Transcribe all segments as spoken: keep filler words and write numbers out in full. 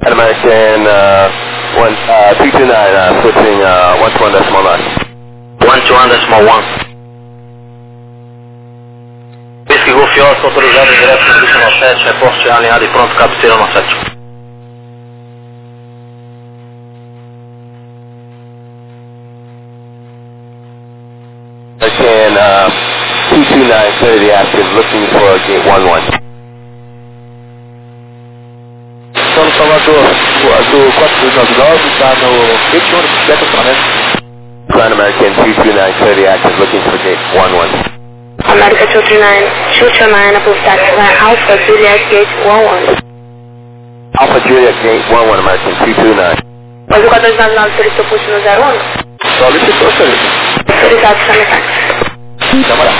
American uh, one, uh, two two nine, uh, switching uh, one two one decimal nine. one two one decimal one. Whisky Golf Oscar, autorizado direto no Nacional sete, reporte alinhado e pronto, cabeceira no sete. American uh, two two nine, clearly active, looking for gate one one. Estou no Salvador, do quatro dois nove nove, está no gate um, bicicleta estacionamento. Ground American two two nine, clearly active, looking for gate one one. America two three nine, two two nine, approved taxi line Alpha Juliet gate one one. Alpha Juliet gate one one, American two two nine. Mas o quatro dois nove nove solicitou push no zero um? Solicitou, solicitou. Autorizado Sunny Taxi. Camarada.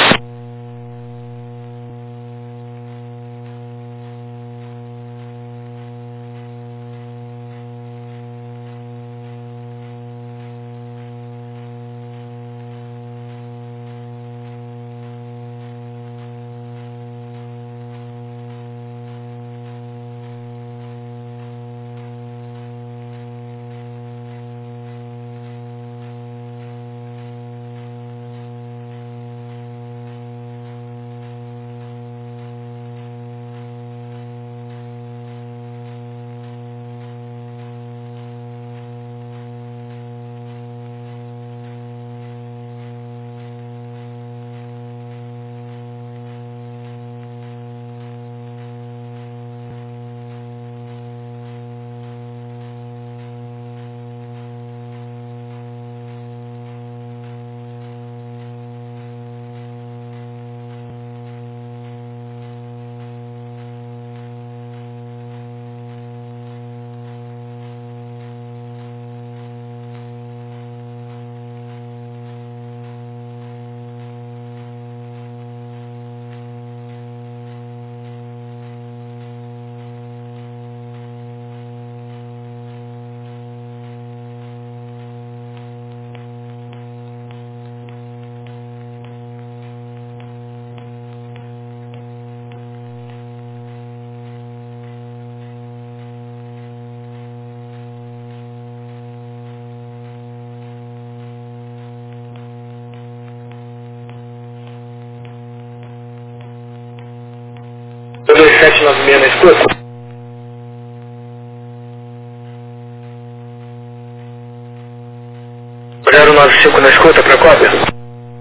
dois sete nove seis na escuta. zero nove cinco na escuta para cópia.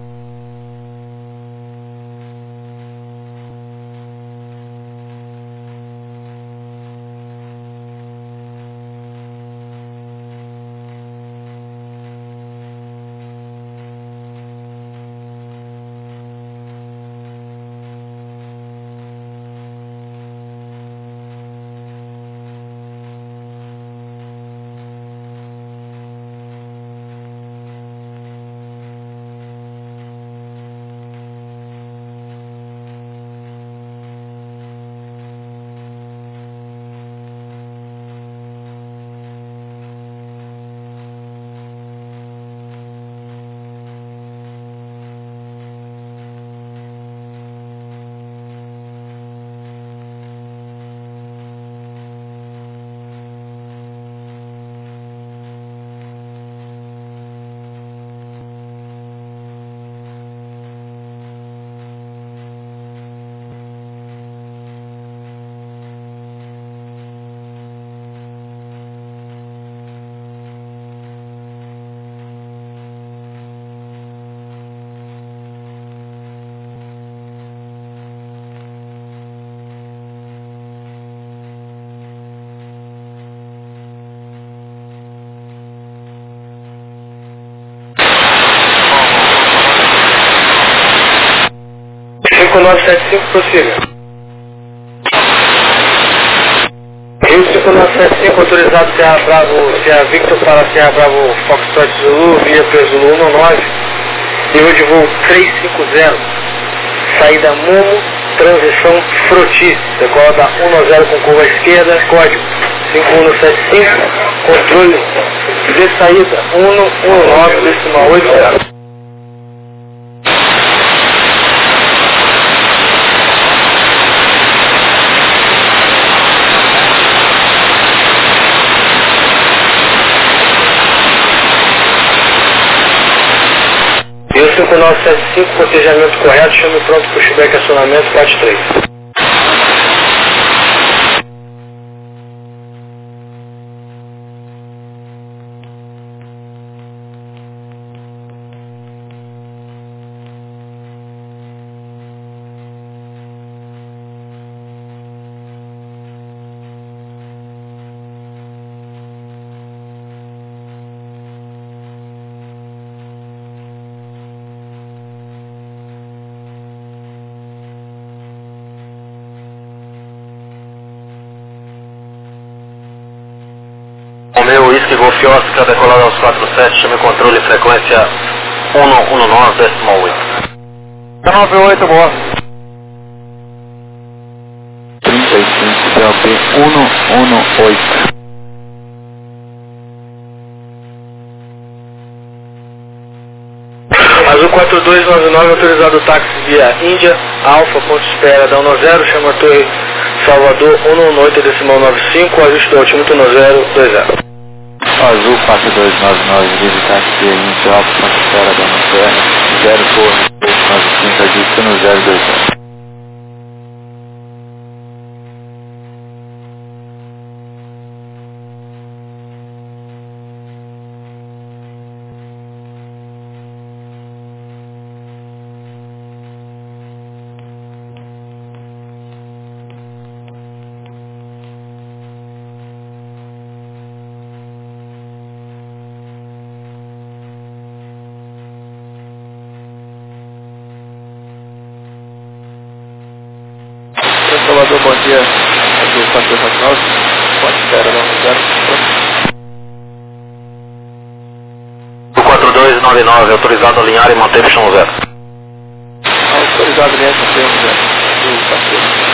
cinco nove sete cinco, prossiga. Rio cinco nove sete cinco, autorizado Serra Bravo, Serra Victor para Serra Bravo Foxtrot Zulu, via Zulu um nove, nível de voo trezentos e cinquenta, saída Momo, transição Froti, decola da um zero com curva à esquerda, código cinco um sete cinco, controle de saída um um nove decimal oito zero. cinco nove sete cinco, cotejamento correto, chame pronto, pushback, acionamento, quatro três. Romeo Whisky Golf Oscar, decolado aos quatro sete, chame controle, frequência um um nove, decimal oito. nove oito, boa. trinta e cinco, D B um um oito. Azul quatro dois nove nove, autorizado o táxi via Índia, Alfa, ponto de espera, da um zero, chama a torre Salvador um um oito, decimal nove cinco, ajuste do altimetro um zero dois zero. Azul quatro dois nove nove, livre táxi via Índia, Alfa, ponto de espera, da um zero, zero torre, dois nove cinco, ajuste no zero dois zero. Salvador, bom dia. Azul quatro dois nove nove, ponto de espera, da um zero. quatro dois nove nove, autorizado a alinhar e manter puxão zero. Autorizado a alinhar e manter um zero. Azul quatro dois.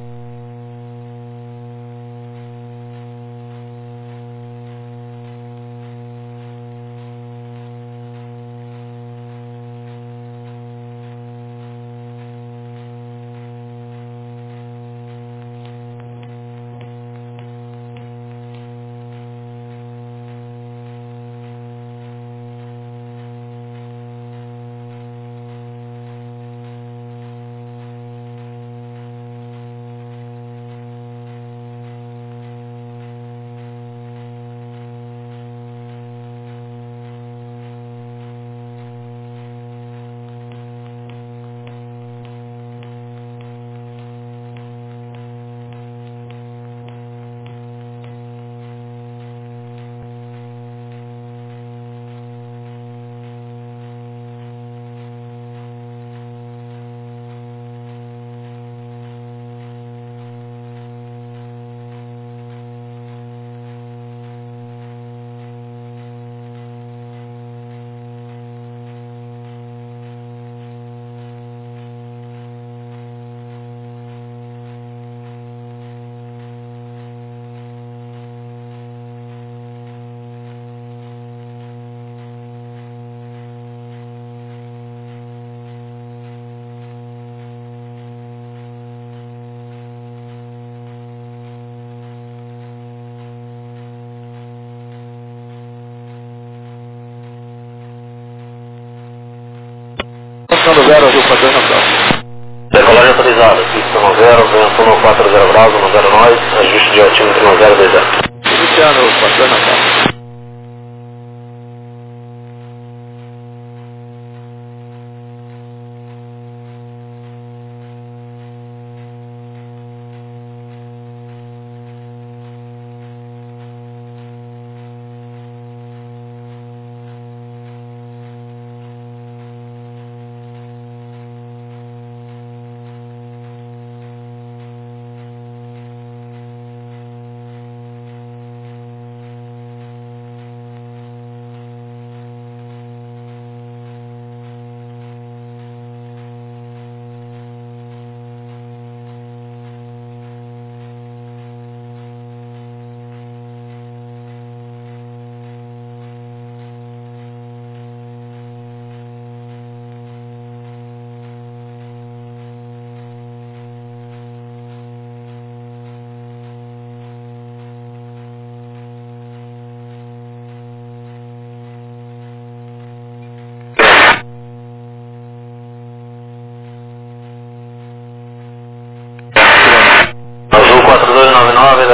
Do zero, Azul quatro dois nove nove. Decolagem autorizada, pista um zero, vento um quatro zero graus, um zero nove, ajuste de altímetro um zero dois zero. Luciano quatro dois nove nove.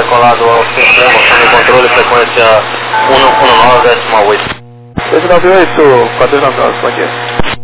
decolado ao centro, mostrando o controle, frequência cento e nove décimo oito. dois nove oito, quatro nove nove, bom dia.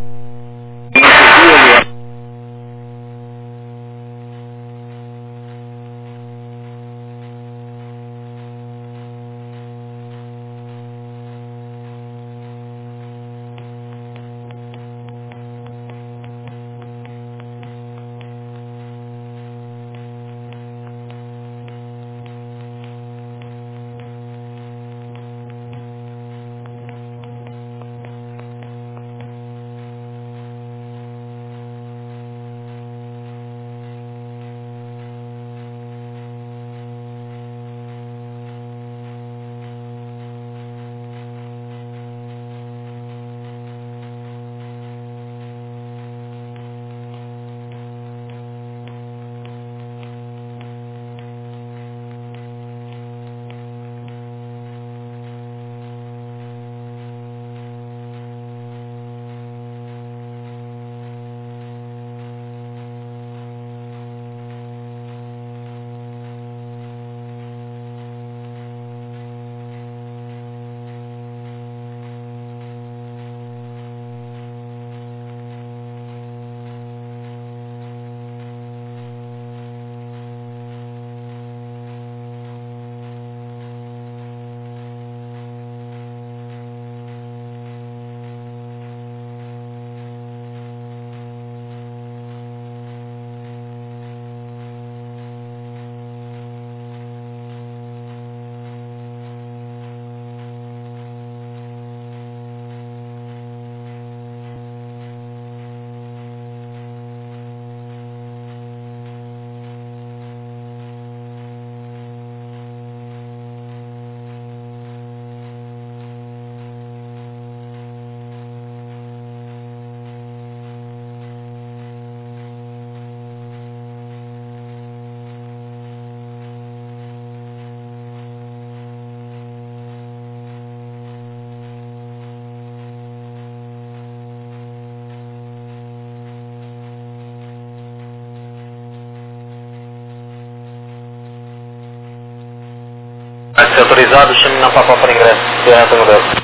Vai ser autorizado, chame na Papa para ingresso, Sierra Tango Delta.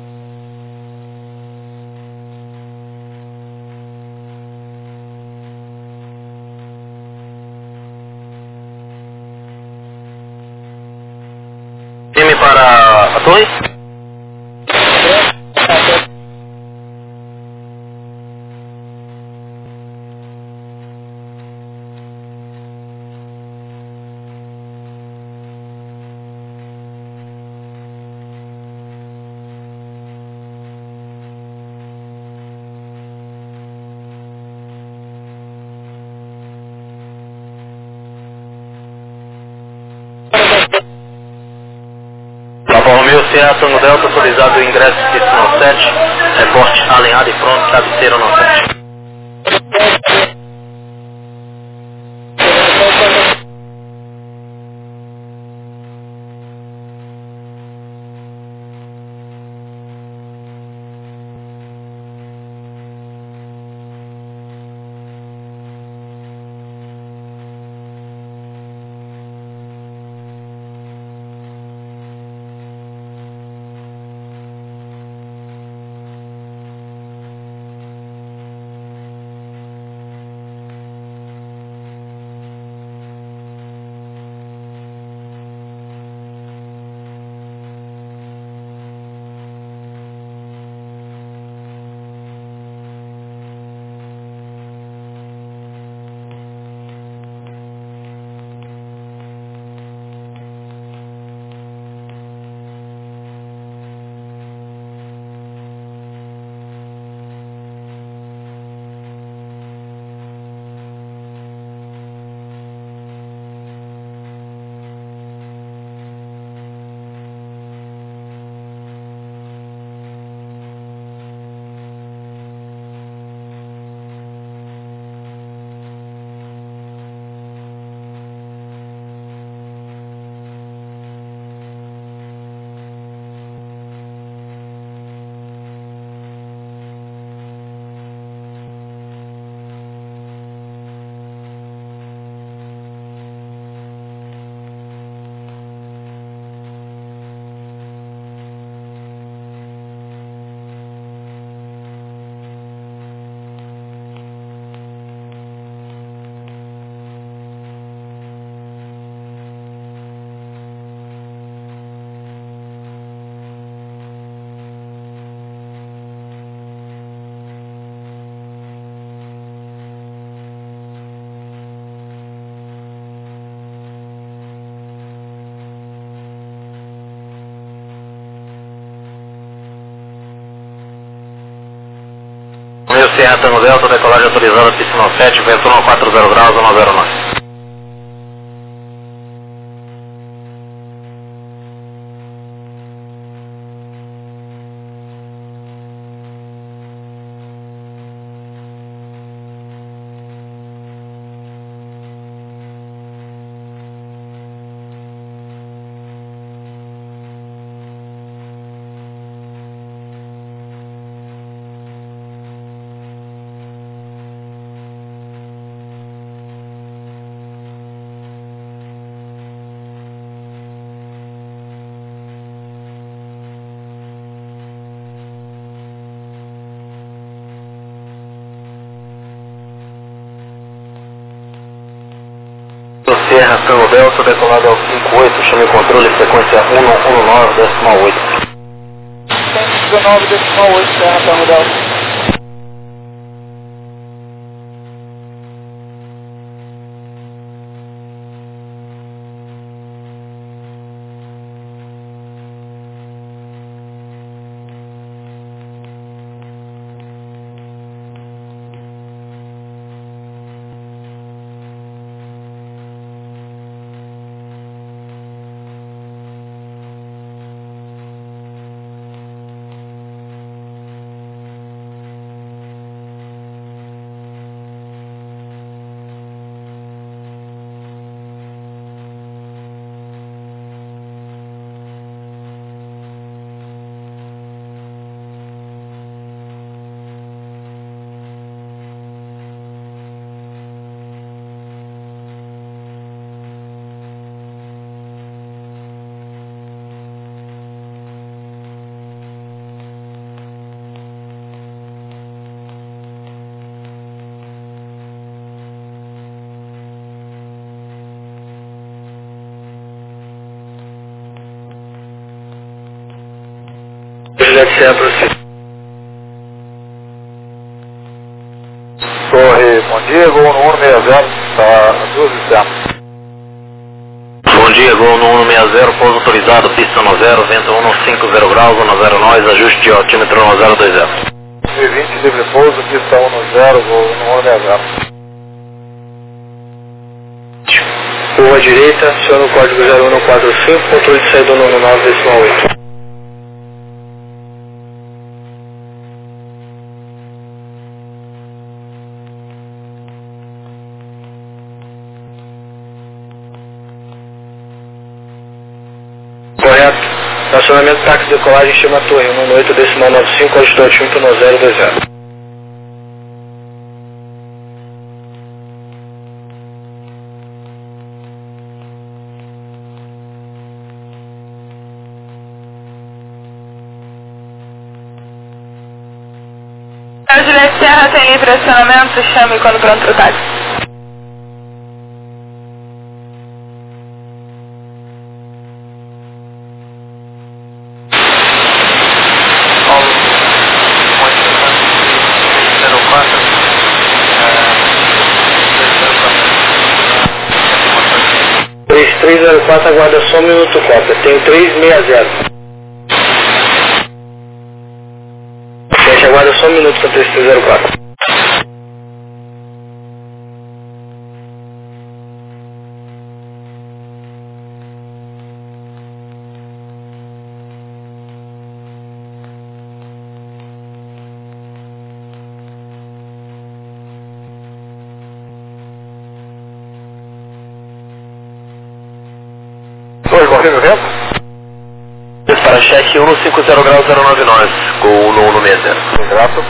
Time para a torre? Papa Romeo, Sierra Tango Delta, autorizado o ingresso de no sete, reporte alinhado e pronto, cabeceira no sete. Serra Tango Delta, decolagem autorizada, pista nove sete, vento um quatro zero graus, um zero nove. Serra Tango Delta, decolado ao cinco oito, chame controle, frequência um um nove decimal oito. cento e dezenove decimal oito, Serra Tango Delta. Juliette Serra para você. Torre Bom Dia, Gol no um seis zero, está duas externas. Bom dia, Gol no um seis zero, pouso autorizado, pista no zero, vento um cinco zero graus, um zero nove, ajuste de altímetro um zero dois zero. dois mil e vinte, livre pouso, pista um zero, Gol no um seis zero. Rua direita, aciona o código zero um quatro cinco, controle de saída no nove decimal oito. Correto. Estacionamento táxi de decolagem, chama a torre, um oito decimal nove cinco, altitude altímetro no zero dois zero. A Juliette Serra tem livre acionamento, chame quando pronto pro táxi. três três zero quatro, aguarda só um minuto, cópia. Tenho três seis zero. Gente, aguarda só um minuto para três três zero quatro. Oi, confirma o vento? Para cheque um cinco zero graus zero nove nove, Gol no um seis zero. Grato.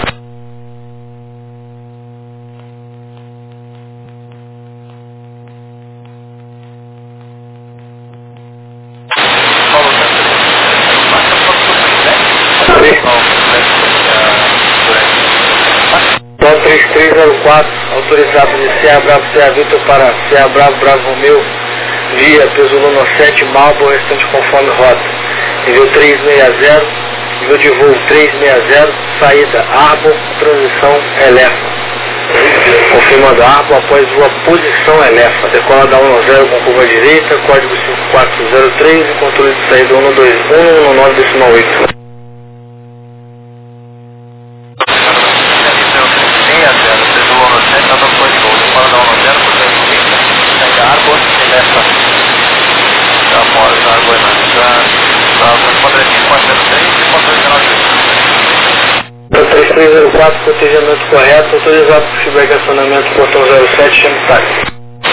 Então três três zero quatro, autorizado de C A Bravo C A Vitor para C A Bravo Bravo Romeu, via peso Luna sete, Malbo, restante conforme rota. Nível três seis zero, nível de voo três seis zero, saída Arbor, transição Elefa. Confirmando Arbor após sua posição Elefa. Decola da um zero com curva direita, código cinco quatro zero três e controle de saída um dois um um nove decimal oito. três zero quatro, protejamento correto, autorizado para feedback acionamento, portão zero sete, chame táxi.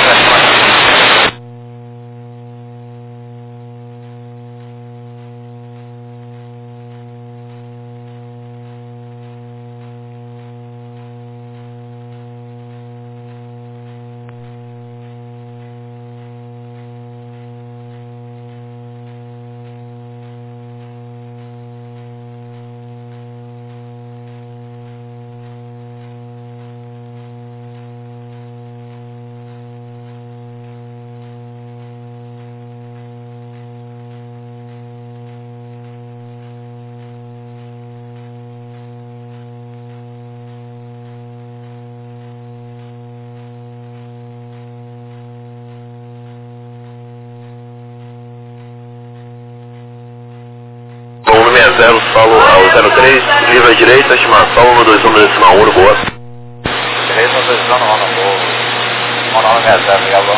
seis zero, solo ao zero três, livre à direita, estimação um dois um decimal um, boa. Direita, um dois um, não, não, boa. um nove seis zero, legal.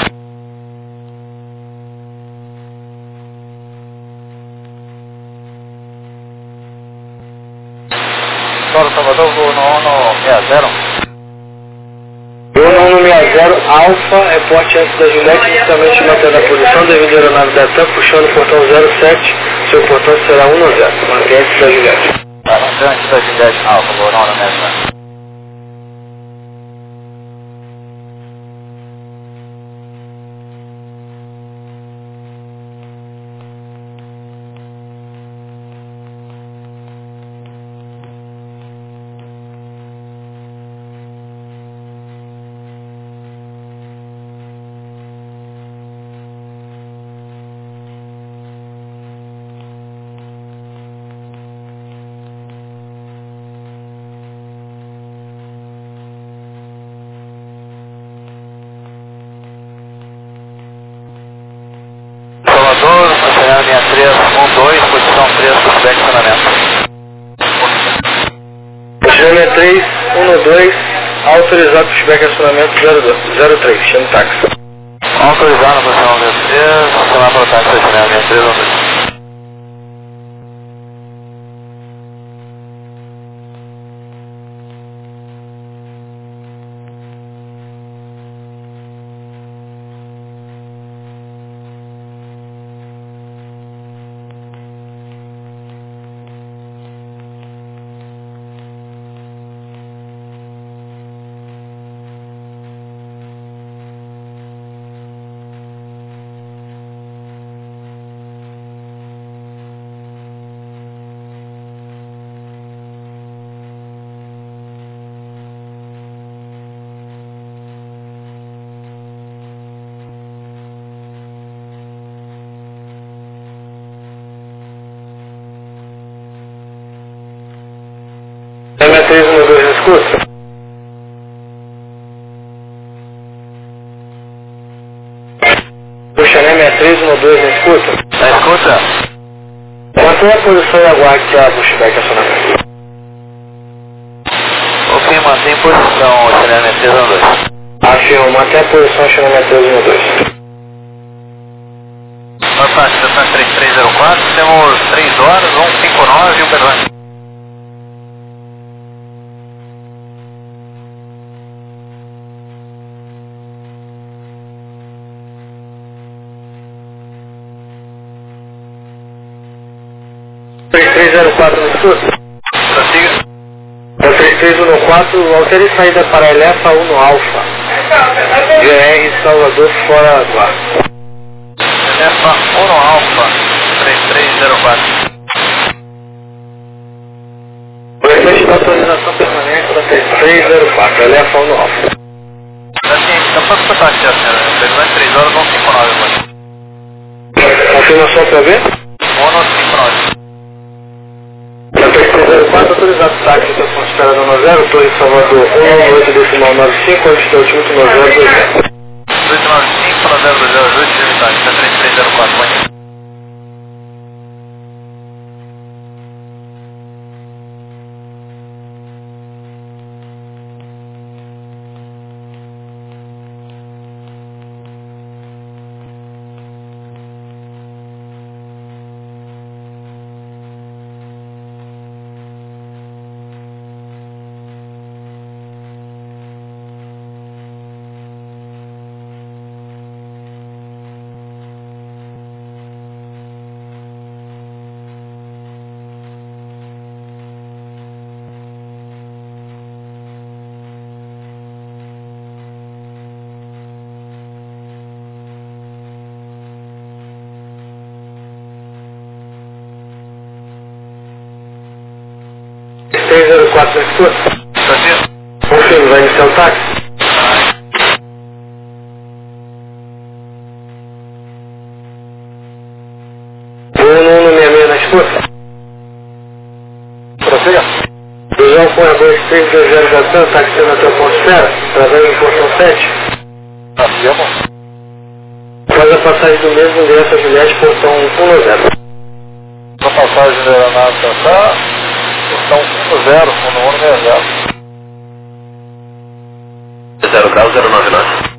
Solo Salvador, voo no um seis zero. um nove seis zero, Alfa, reporte antes da Juliette, inicialmente mantendo a posição devido à aeronave da TAM, puxando o portão zero sete, seu portão será um zero, mantenha antes da Juliette. Tá, mantenha antes da Juliette, Alfa, voo no um seis zero. Salvador, Oceano linha três um dois, posição três, feedback acionamento. Oceano três um dois, autorizado feedback acionamento zero três, chame táxi. Autorizado, posição zero três, acionar para o táxi, Oceano linha três um dois. M três um dois, escuta. Puxa, M três um dois, na escuta. Na escuta? Mantenha a posição e aguarde para o pushback acionamento. Ok, mantém posição, Oceano três um dois. Afirmo, mantenha a posição, Oceano três um dois. Fantástico, estação três três zero quatro, temos três horas, um cinco nove e um Uberlândia. três três zero quatro, no escuta. Prossiga. É três três um quatro, altere saída para Elefa um Alfa. G R Salvador fora do ar. Elefa um Alfa, três três zero quatro. O efeito da autorização permanente da três três zero quatro, Elefa um Alfa. Assim, então posso botar aqui, senhora. Uberlândia três horas, um cinco nove agora. Confirmação para ver? um cinco nove. Na três três zero quatro, autorizado táxi, estação de espera no zero, Torre Salvador um oito decimal nove cinco, onde está o título no zero dois zero. oito nove cinco, zero dois zero, ajuste de unidade, três três zero quatro, bom dia. quatro na escuta. Confirme, vai iniciar o táxi. um um um seis seis na escuta. Prossiga. dois um põe a dois três dois zero Jatan, táxi na tua atmosfera, trazendo em porção sete. Afirmo. Após a passagem do mesmo endereço a Juliette, portão um um zero. A passagem da aeronave Tatá, portão um zero, fundo um seis zero. zero grau, zero nove nove.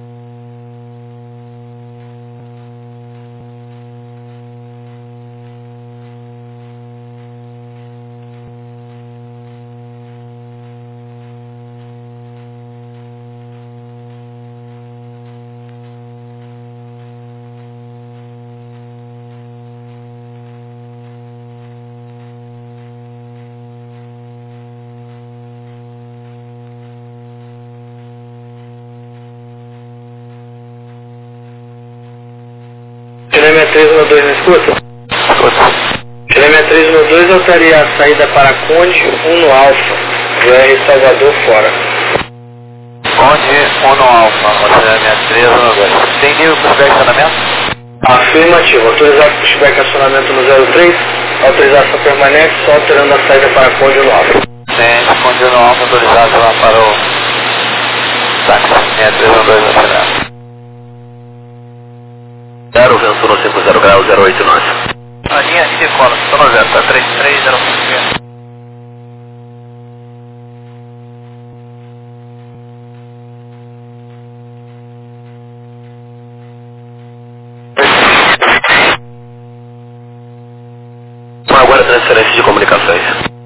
Chile sessenta e três um dois na escuta? Chile sessenta e três um dois alteria a saída para Conde um no Alfa, V R Salvador fora. Conde um no Alfa, Chile sessenta e três um dois. Tem nível para pushback acionamento? Afirmativo, autorizado pushback acionamento no zero três, autorização permanente, só alterando a saída para Conde um no Alfa. Sim, Conde um no Alfa, autorizado lá para o táxi sessenta e três um dois acionamento. zero, vento no cinco zero grau, zero oito nove. A linha de decola, zero zero, tá três três zero cinco. Agora transferência de comunicações.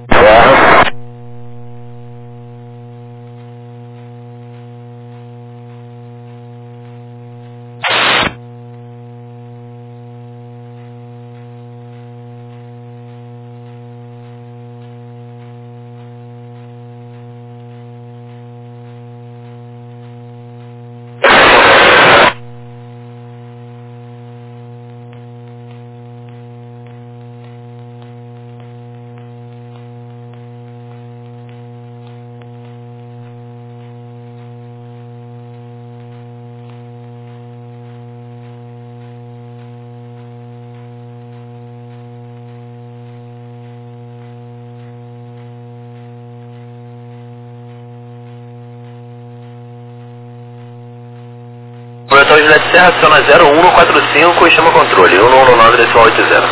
Projetor Juliette Serra, aciona zero um quatro cinco e chama controle, um um nove decimal oito zero.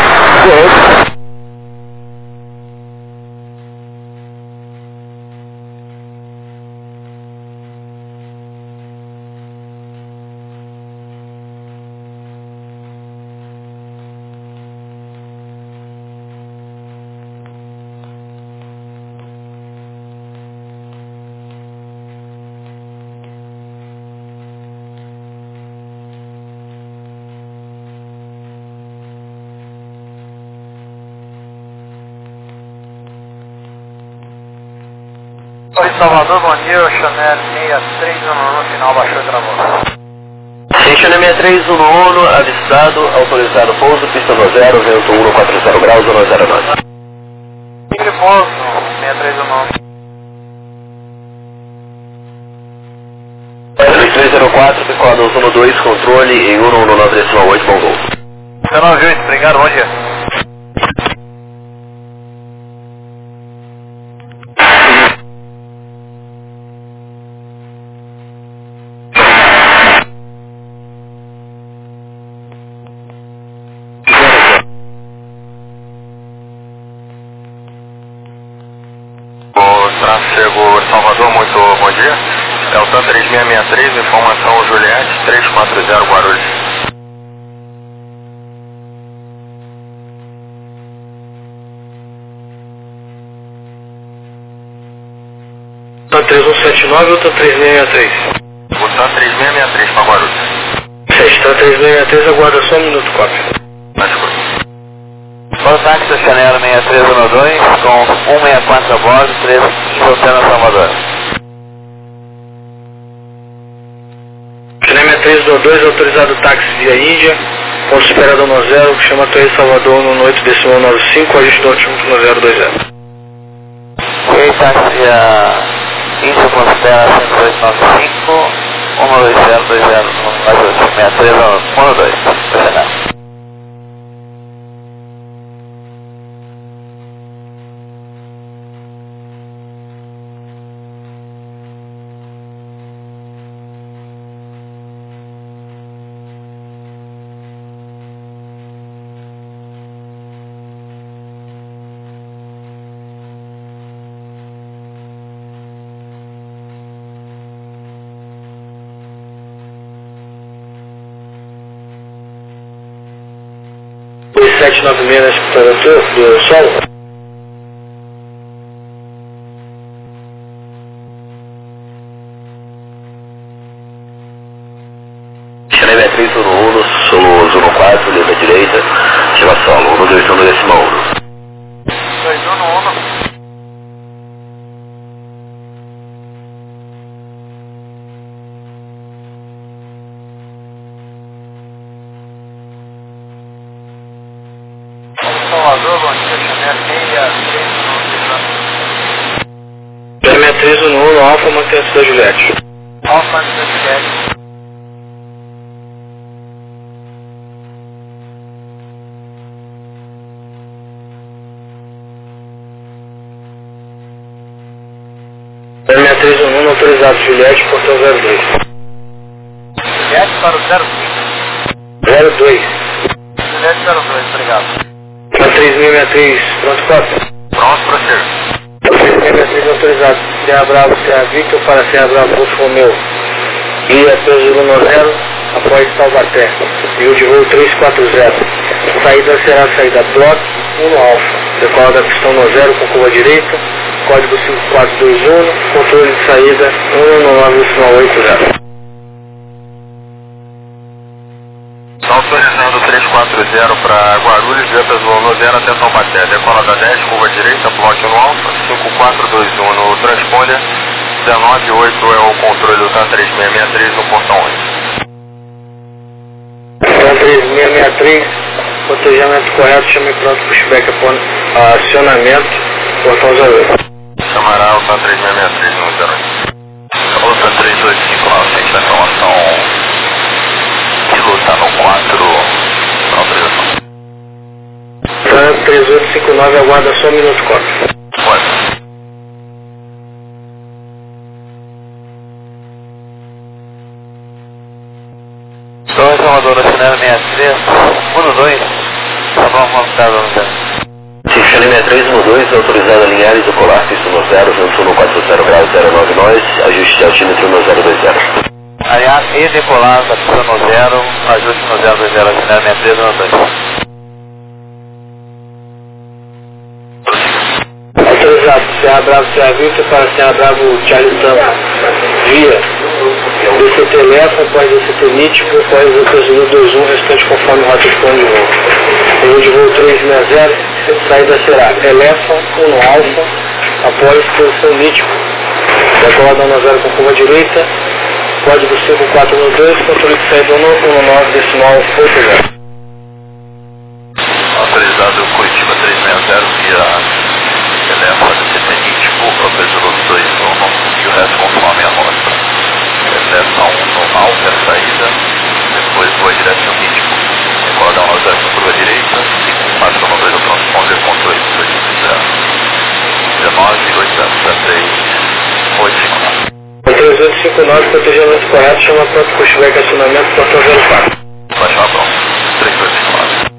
Oi, Salvador, bom dia, o Chanel seis três um no final, baixou e travou. Sim, Chanel sessenta e três um no avistado, autorizado pouso, pista no zero, vento um quatro zero graus, zero zero nove. Tigre pouso, seis três um nove. dois três zero quatro, decola um um dois, controle em um um nove decimal oito, bom voo. zero nove oito, obrigado, bom dia. Tráfego Salvador, muito bom dia. Delta três seis seis três, informação Juliette, três quatro zero Guarulhos. Tá três um sete nove ou tá três seis seis três? Botar três seis seis três para Guarulhos. Sete, tá três seis seis três, aguarda só um minuto, cópia. Mais curto. Para o táxi da Chanel sessenta e três um dois, com cento e sessenta e quatro a bordo, três Jotana Salvador. Chanel sessenta e três um dois, autorizado táxi via Índia, ponto esperado no zero, chama Torre Salvador no oito decimal nove cinco, ajuste do último no zero dois zero. táxi Índio Constela cento e oito noventa e cinco, um dois zero dois zero, quatro oito seis três, um dois, pressionado. sete nove seis na escuta do solo. Chile Beatriz uno uno, solo uno quattro, linha direita, chega solo, uno dois uno décimo uno. dois um um. Salvador, bom dia, Chile três um um, Alfa, mantenha-se da Juliette. Alfa, mantenha-se da Juliette. Chile três um um, autorizado Juliette, portão zero dois. Juliette para o zero cinco. zero dois. Juliette zero dois, obrigado. três mil e sessenta e três, pronto, quatro. Pronto para ser. três mil e sessenta e três autorizado, Serra Bravo, Serra Victor, para Serra Bravo, Golfo Romeu. Via peso Luna zero, após Taubaté. Vio de voo trezentos e quarenta. Saída será saída Block um Alfa. Decola da pistão no zero com curva direita. Código cinco quatro dois um, controle de saída um um nove oito zero. Autorizando trezentos e quarenta para Guarulhos, via peso zero até Taubaté. Decola da dez, curva direita, bloco no Alfa, cinco quatro dois um no transponder, dezenove oito é o controle do T A três seis seis três no portão oito. T A três seis seis três, cotejamento correto, chame pronto, pushback a acionamento, portão zero oito. Chamará o T A três seis seis três no zero oito. O T A três oito cinco nove, frente da informação. Piloto no quatro, na autorização. T A três oito cinco nove, aguarda só um minuto, quatro. Pode. Sou Salvador, Nacional sessenta e três, um dois, tá bom, vamos estar no zero. Chile sessenta e três um dois, autorizado a alinhar e decolar, pista no zero, vento no quatro zero graus zero nove nós, ajuste de altímetro no zero dois zero. Aliás, e decolar da pista no zero, ajuste no zero dois zero, Nacional sessenta e três um dois. Autorizado, Serra Bravo, Serra Victor, para Serra Bravo, Charlie Tango. Via D C T Lefa, após D C T Nítico, após D C T dois um, restante conforme rota de plano de voo. Nível de voo trezentos e sessenta, saída será Elefa, um Alfa, após posição Nítico. Decolada no zero com curva direita, código cinco quatro um dois, controle de saída um nove decimal oito zero. Autorizado Curitiba trezentos e sessenta via Elefa D C T Nítico, professor dois um, e o resto conforme a amostra. Seleção normal, a saída, depois voa direto ao Nítico. Decola um zero com curva direita, cinco quatro um dois, o transponder, controle de dois zero. dezenove oito zero três oito cinco nove. três oito cinco nove, cotejamento correto, chama pronto pushback acionamento, portão zero quatro. Vai chamar pronto, três oito cinco nove.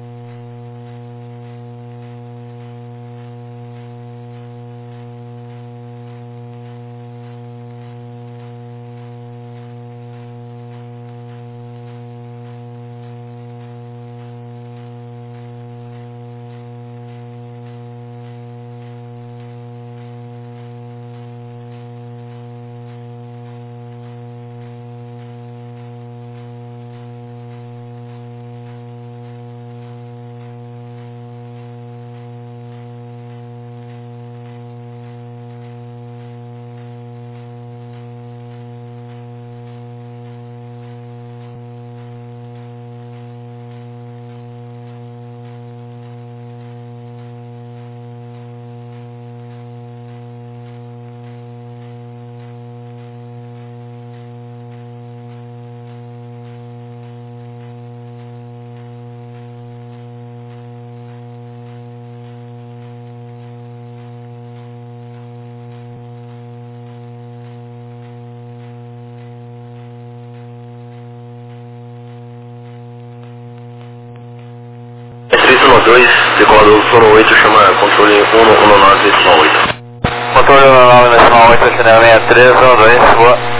dois, decolador Sono oito, chama controle um um nove Y oito. Controle um nove Y oito, cinema sessenta e três, um dois, boa.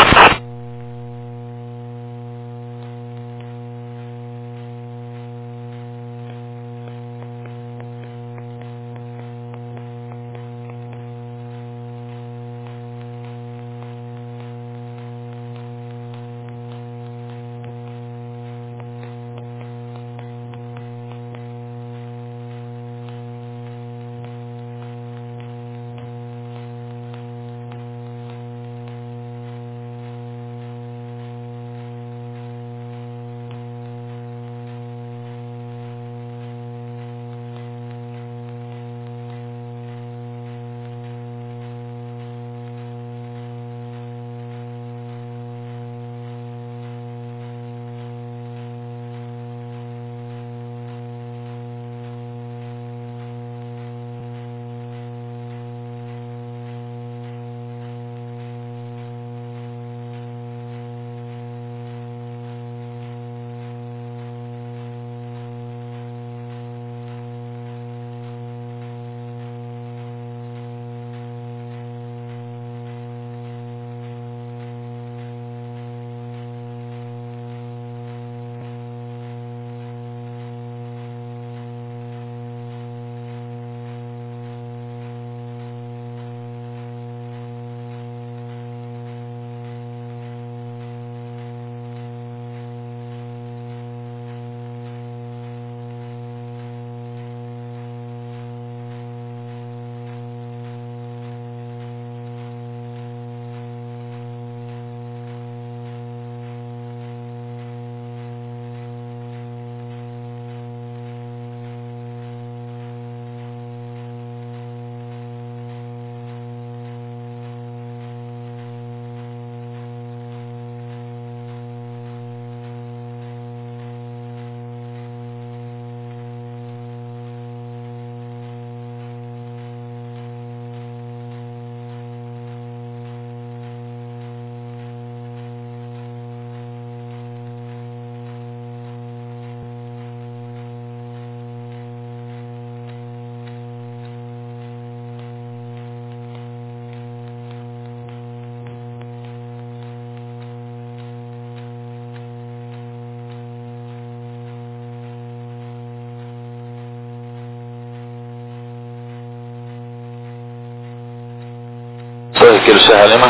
dois quilos Serra Lima.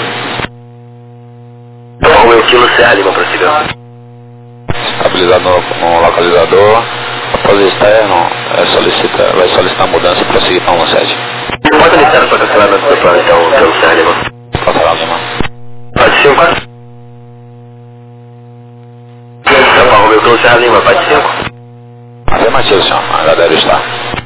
Romeu Kilo Serra Lima, prosseguindo. Estabilizado no, no localizador. Após externo, é, solicita, vai solicitar mudança e prosseguir para um sete. Pode iniciar para cancelamento do plano, então, pelo Serra Lima. Serra Lima. Pode cinco. Então, Romeu Kilo Serra Lima, pode cinco. Afirmativo, senhor. Ainda deve estar.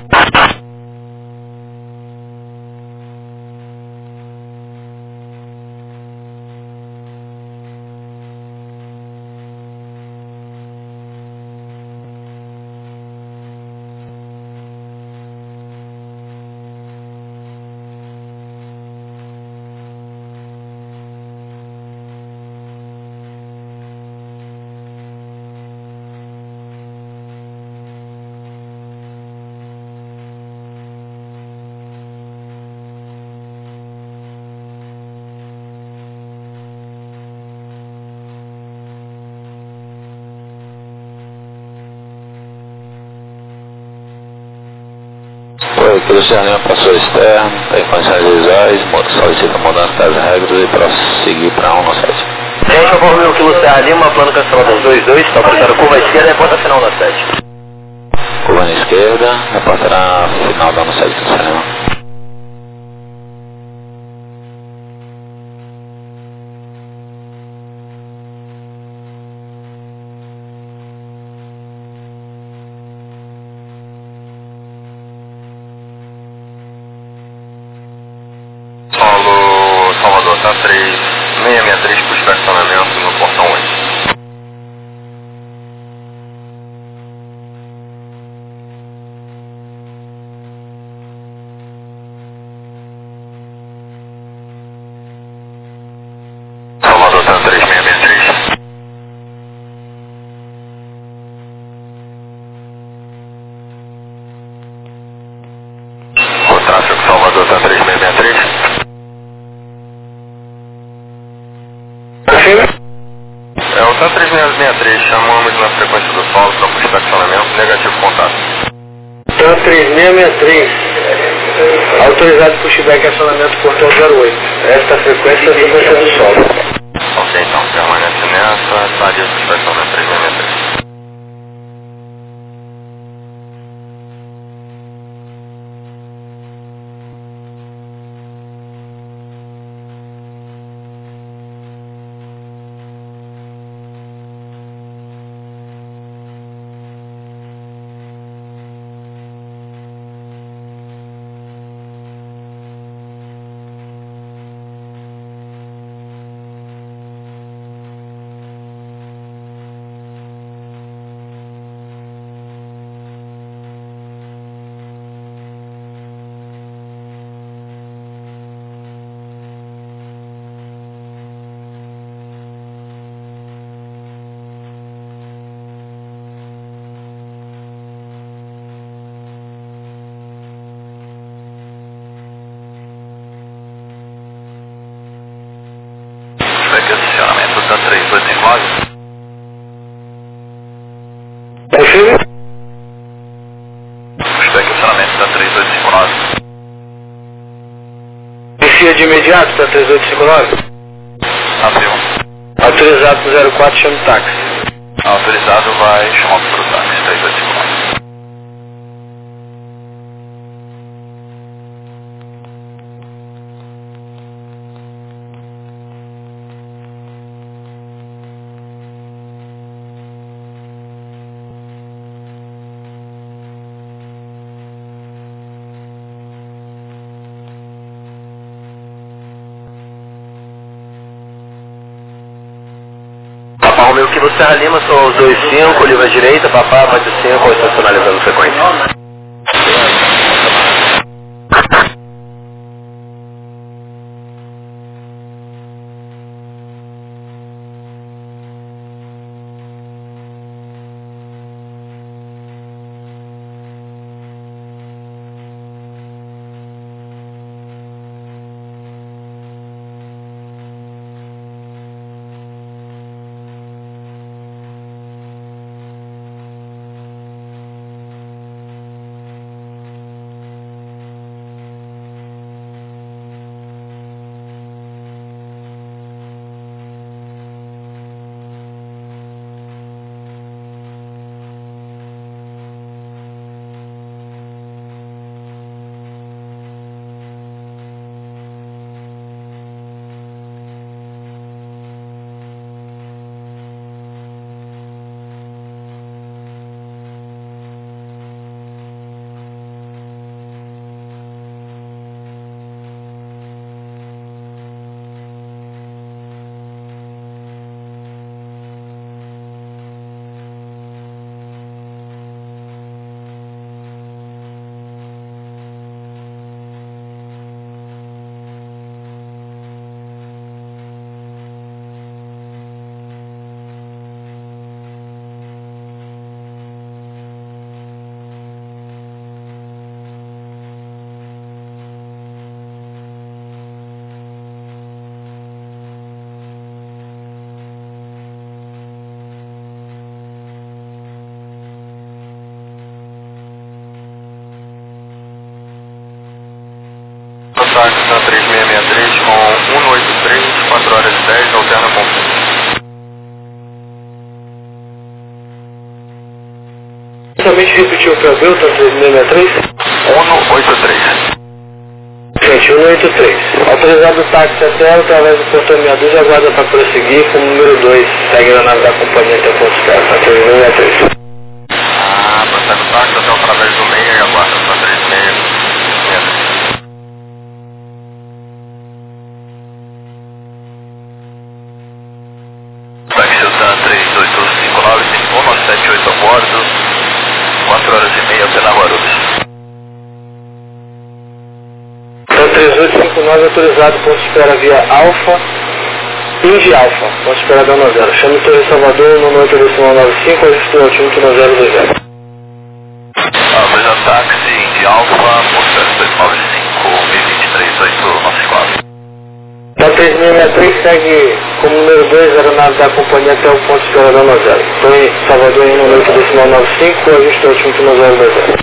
Pelo Serra Lima passou externo, tem condições visuais, solicita mudança das regras e prosseguir para um no sete. Gente, eu vou ver o Kilo Serra Lima, plano cancelado dois dois, está aparecendo curva esquerda e porta final na sete. Curva na esquerda, reportará final da no sete do Serra Lima. Salvador, tá três seis seis três para o estacionamento no portão oito. Salvador, tá três seis seis três. TAM três seis seis três. Confirma? É o TAM três seis seis três, chamamos na frequência do solo para o estacionamento, negativo contato. TAM três seis seis três, autorizado pushback acionamento portão zero oito. Esta frequência é a frequência do solo. Ok, então permanece nessa, estaria para o estacionamento três seis seis três. Estacionamento TAM três oito cinco nove. Confirma? Estacionamento TAM três oito cinco nove. Inicia de imediato, TAM três oito cinco nove. Afirmo. Autorizado pro zero quatro, chama o táxi. Autorizado, vai chamar para o táxi três oito cinco nove. Papá Romeu que você Serra Lima, são os dois cinco, livre à direita, papá, pode cinco, estacionalizando frequência. Táxi TAM três seis seis três com um oito três, quatro horas e dez, alterna com Somente repetiu para ver o TAM três seis seis três? um oito três. Gente, um oito três. Autorizado o táxi até ela, através do portão meia dúzia, aguarda para prosseguir com o número dois. Segue na nave da companhia até o ponto de carga, TAM três seis seis três. Ah, prossegue o táxi até através do meia e aguarda TAM três seis seis três. TAM três oito cinco nove, cinco um nove sete oito a bordo, quatro horas e meia pela Guarulhos. TAM três oito cinco nove autorizado, ponto de espera via Alfa, Indy Alfa, ponto de espera Dama Zero. Chame o Torre Salvador, número oito nove cinco, ajuste o altímetro na zero dois zero. Autorizado táxi Indy Alfa, ponto dois nove cinco, B vinte. seis seis seis três segue como número dois, aeronave da companhia até o ponto de espera da nove zero. Estou em Salvador em um oito decimal nove cinco, ajuste ao último no zero dois zero.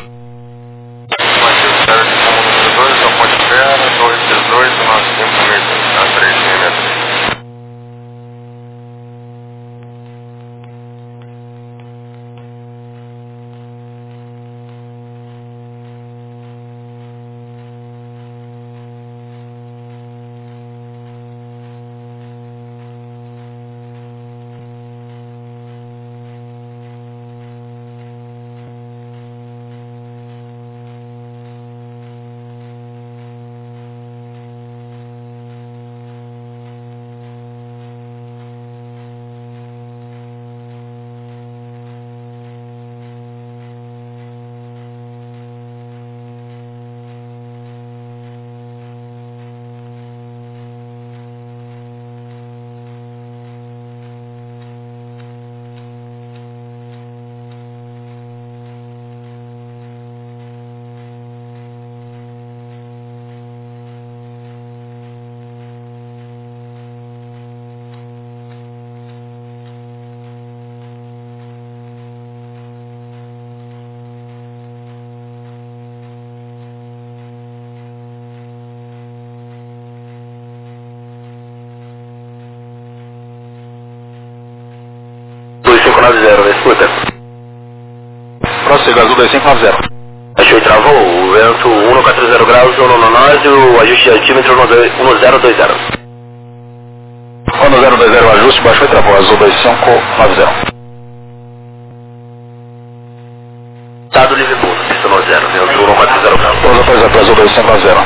dois cinco nove zero, escuta. Prossiga, Azul dois cinco nove zero. Achou e travou, o vento um quatro zero graus, um no norte, o ajuste de altímetro um zero dois zero. um zero dois zero, ajuste, baixou e travou, Azul dois cinco nove zero. Estado livre pouso, pista no zero, vento um quatro zero graus. Pouso atualizado, Azul dois cinco nove zero.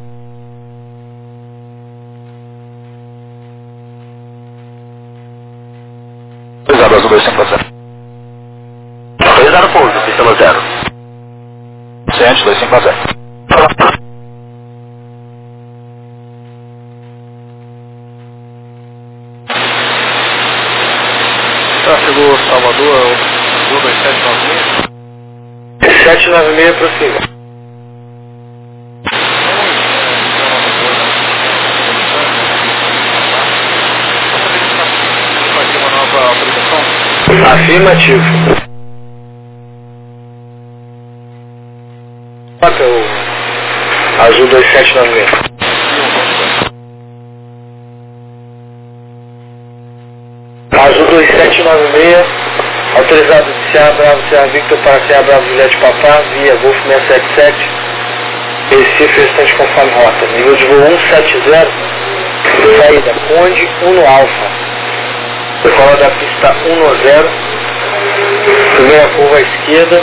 Atualizado, Azul dois cinco nove zero. Atualizado pouso, pista no zero. Ciente, dois cinco nove zero. Tráfego Salvador, Azul dois sete nove seis. sete nove seis, prossiga. Afirmativo. Bota o Azul dois sete nove seis. Azul dois sete nove seis, autorizado de Serra Bravo, Serra Victor para Serra Bravo, Juliette Papá, via Golf seiscentos e setenta e sete, Recife, restante conforme rota. Nível de voo cento e setenta, saída Conde um no Alfa. Decola da pista um no zero, primeira curva à esquerda,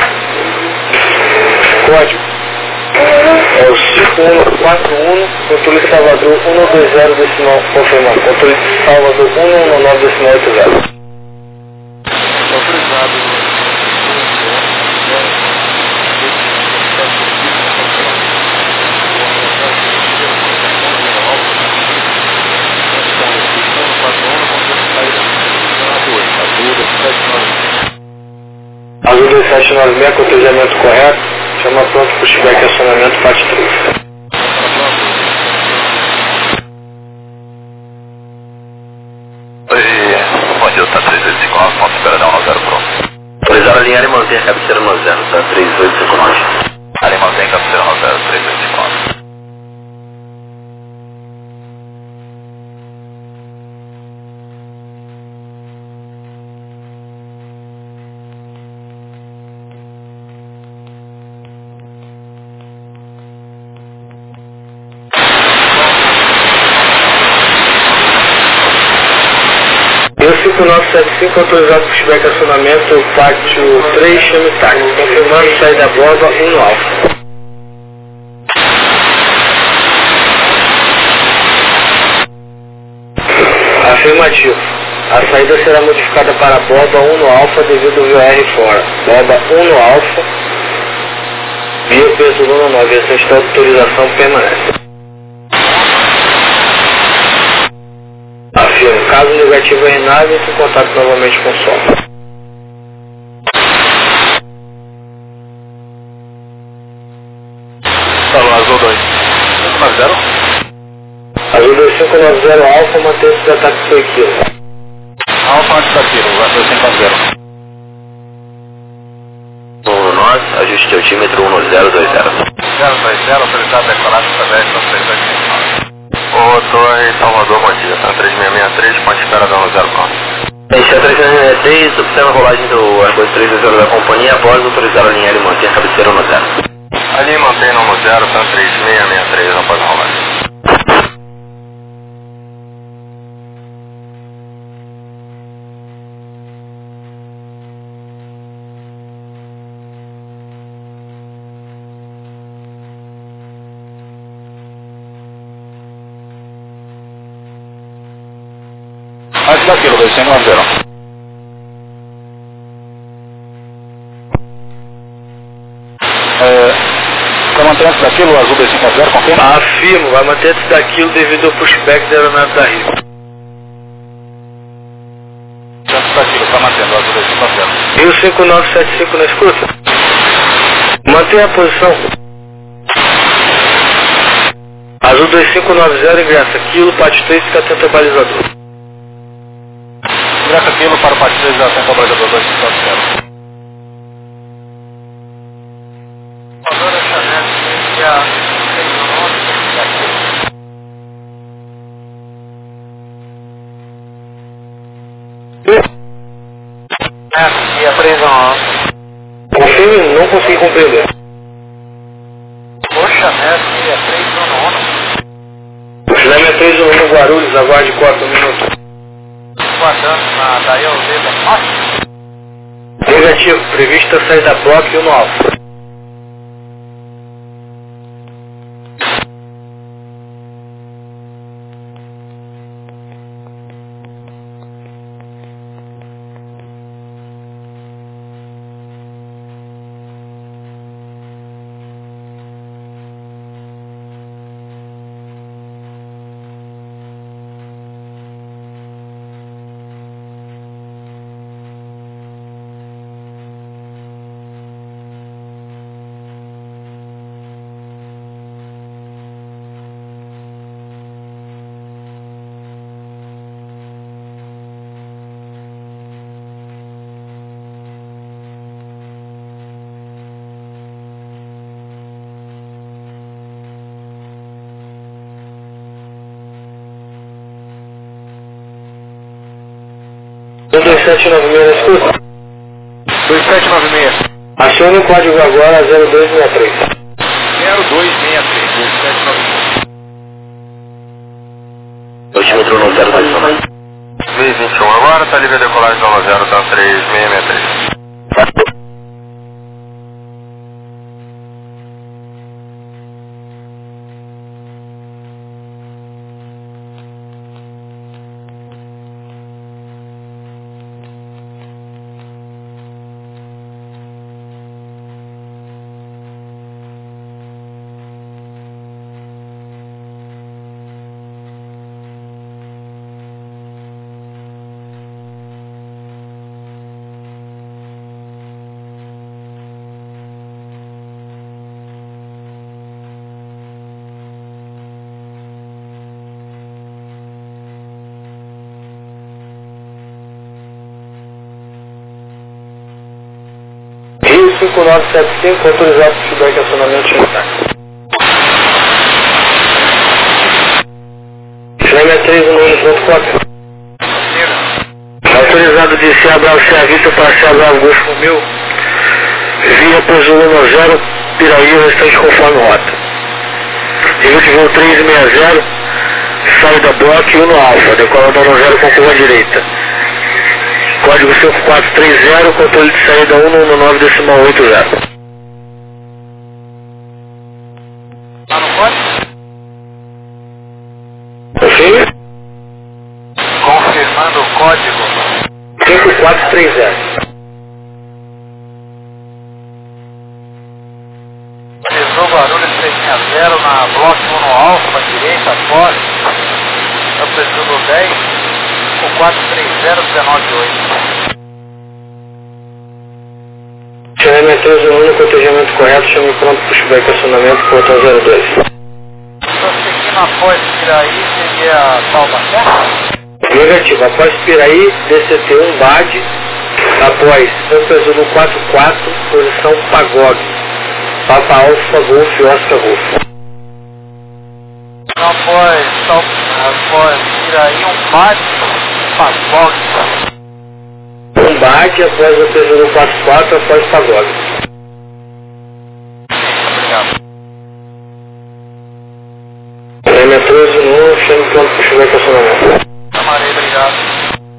código é o cinco um quatro um, controle Salvador um dois zero decimal, confirmando, controle Salvador um um nove decimal oito zero. Autorizado. Azul dois sete nove seis, cotejamento correto, chama pronto para o pushback e acionamento, parte três. Oi, bom dia, tá três oito cinco nove, ponto espera dar um zero pronto. Autorizado a alinhar e manter a cabeceira no zero, tá três oito cinco nove. Ali mantém cabeceira no zero, três oito cinco nove. cinco nove sete cinco, autorizado para pushback e acionamento, pátio três, chame táxi, confirmando saída da borda um no Alfa. Afirmativo. A saída será modificada para borda um no Alfa devido ao V O R fora. Borda um no Alfa, via peso Luna nove, essa autorização permanece. Afirmo, caso negativo em nave, entre em contato novamente com o som. Falou, Azul dois. nove zero. Azul dois cinco nove zero Alfa, mantém-se de ataque foi Kilo. Alfa antes da Kilo, dois cinco nove zero. um nove, ajuste altímetro um zero dois zero. zero dois zero, autorizado a decolar através da três oito. Ô, Torre Salvador, bom dia. Tá três seis seis três, ponte espera da um zero nove. Este é três seis seis três, observa a rolagem do Arco três zero da companhia após autorizar a linha e manter a cabeceira no zero. Ali mantém no zero, tá três seis seis três após a rolagem. Antes da Kilo, dois cinco nove zero. Está mantendo antes daquilo, o azul dois cinco nove zero, confirma? Afirmo, vai manter antes daquilo devido ao pushback da aeronave da Rio. Antes daquilo, está mantendo o azul dois cinco nove zero. Rio cinco nove sete cinco na escuta. Mantenha a posição. Azul dois cinco nove zero ingressa Kilo, parte três, fica atento ao balizador. Ingressa Kilo para o parte três, atento ao balizador dois cinco nove zero. É, três um. Confirme, não consegui compreender. Poxa, mestre, é três um. O Chileme é três um no Guarulhos, aguarde quatro minutos. Guardando na daí ao dedo norte. Negativo, prevista saída bloco e um no Alfa. um dois sete nove seis na escuta. dois sete nove seis. Acione o código agora zero dois seis três. zero dois seis três, dois sete nove seis. Altímetro um zero dois zero. V vinte e um agora, tá livre a decolagem da um zero, tá três seis seis três. Rio cinco nove sete cinco, autorizado para feedback acionamento de ataque. Chileme é três um ponto quatro. Autorizado de C A Bravo C A Victor para C A Bravo Golfo mil. Via Pesolano zero, Piraí, o restante conforme rota. Nível de voo três seis zero, saída bloco e um no Alfa, decolando no zero com curva direita. Código cinco quatro três zero, controle de saída um um nove decimal oito zero. Tá no código? Confirme? Confirmando o código. cinco quatro três zero. Realizou barulho três seis zero na bloco um no alfa, direita, fora. Eu preciso do dez, cinco quatro três zero, um nove oito. Chileme três um no cotejamento correto, chame pronto, pushback acionamento, portão zero dois. Estou seguindo após Piraí, seria Piraí a Taubaté? Negativo, após Piraí, D C T um B A D, após Santa Zulu quatro quatro, posição Pagog, Papa Alfa Golf Oscar Golf. Após, após Piraí um B A D, Pagog. Um B A D após Santa Zulu quatro quatro, após Pagog. Leme treze no chame pronto para chegar com estacionamento. Amarei, obrigado.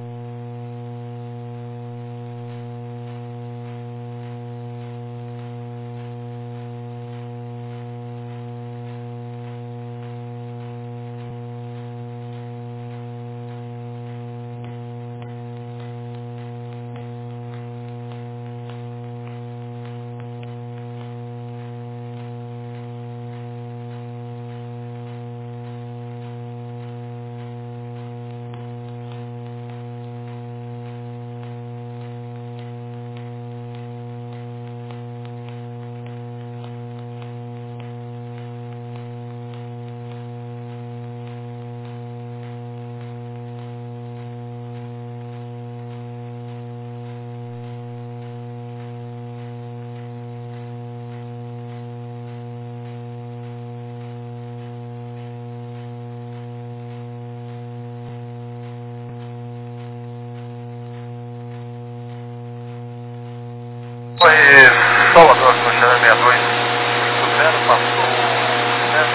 Foi Salvador, com o Xana sessenta e dois, o zero passou, né?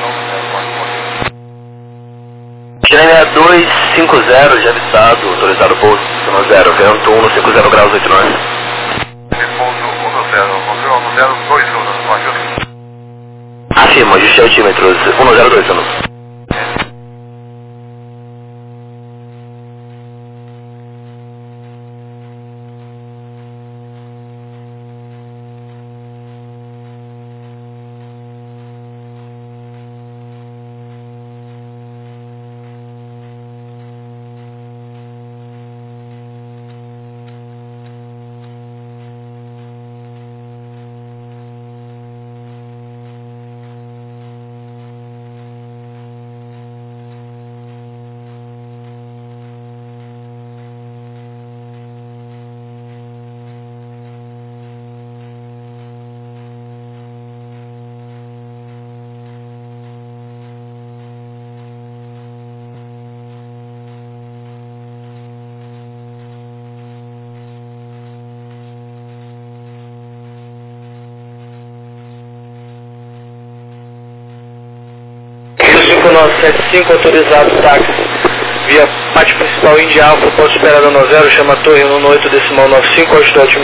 Xana sessenta e dois, cinco zero, já avisado, autorizado pouso, no zero, vento um no cinco zero graus oito nove. Repouso um no zero, no zero dois um, no ajuste. Afirma, ajuste altímetros, um no zero dois um. cinco nove sete cinco, autorizado táxi via parte principal India Alfa, ponto esperado no zero, chama Torre um oito decimal nove cinco, altitude